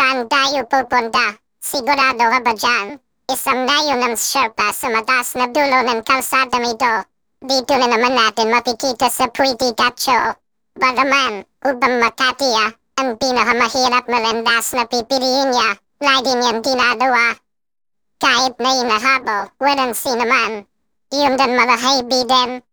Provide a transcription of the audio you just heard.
Saan tayo pupunta? Sigurado ka ba dyan? Isang layo ng Sherpa sa mataas na dulo ng kalsadang ito. Dito na naman natin makikita sa Puiti Cacho. Bagaman, upang Makati ang pinakamahirap na landas na pipiliin niya, lagi niyang ginagawa. Kahit na inahabol, walang sinaman. Yun din mga kaibigan,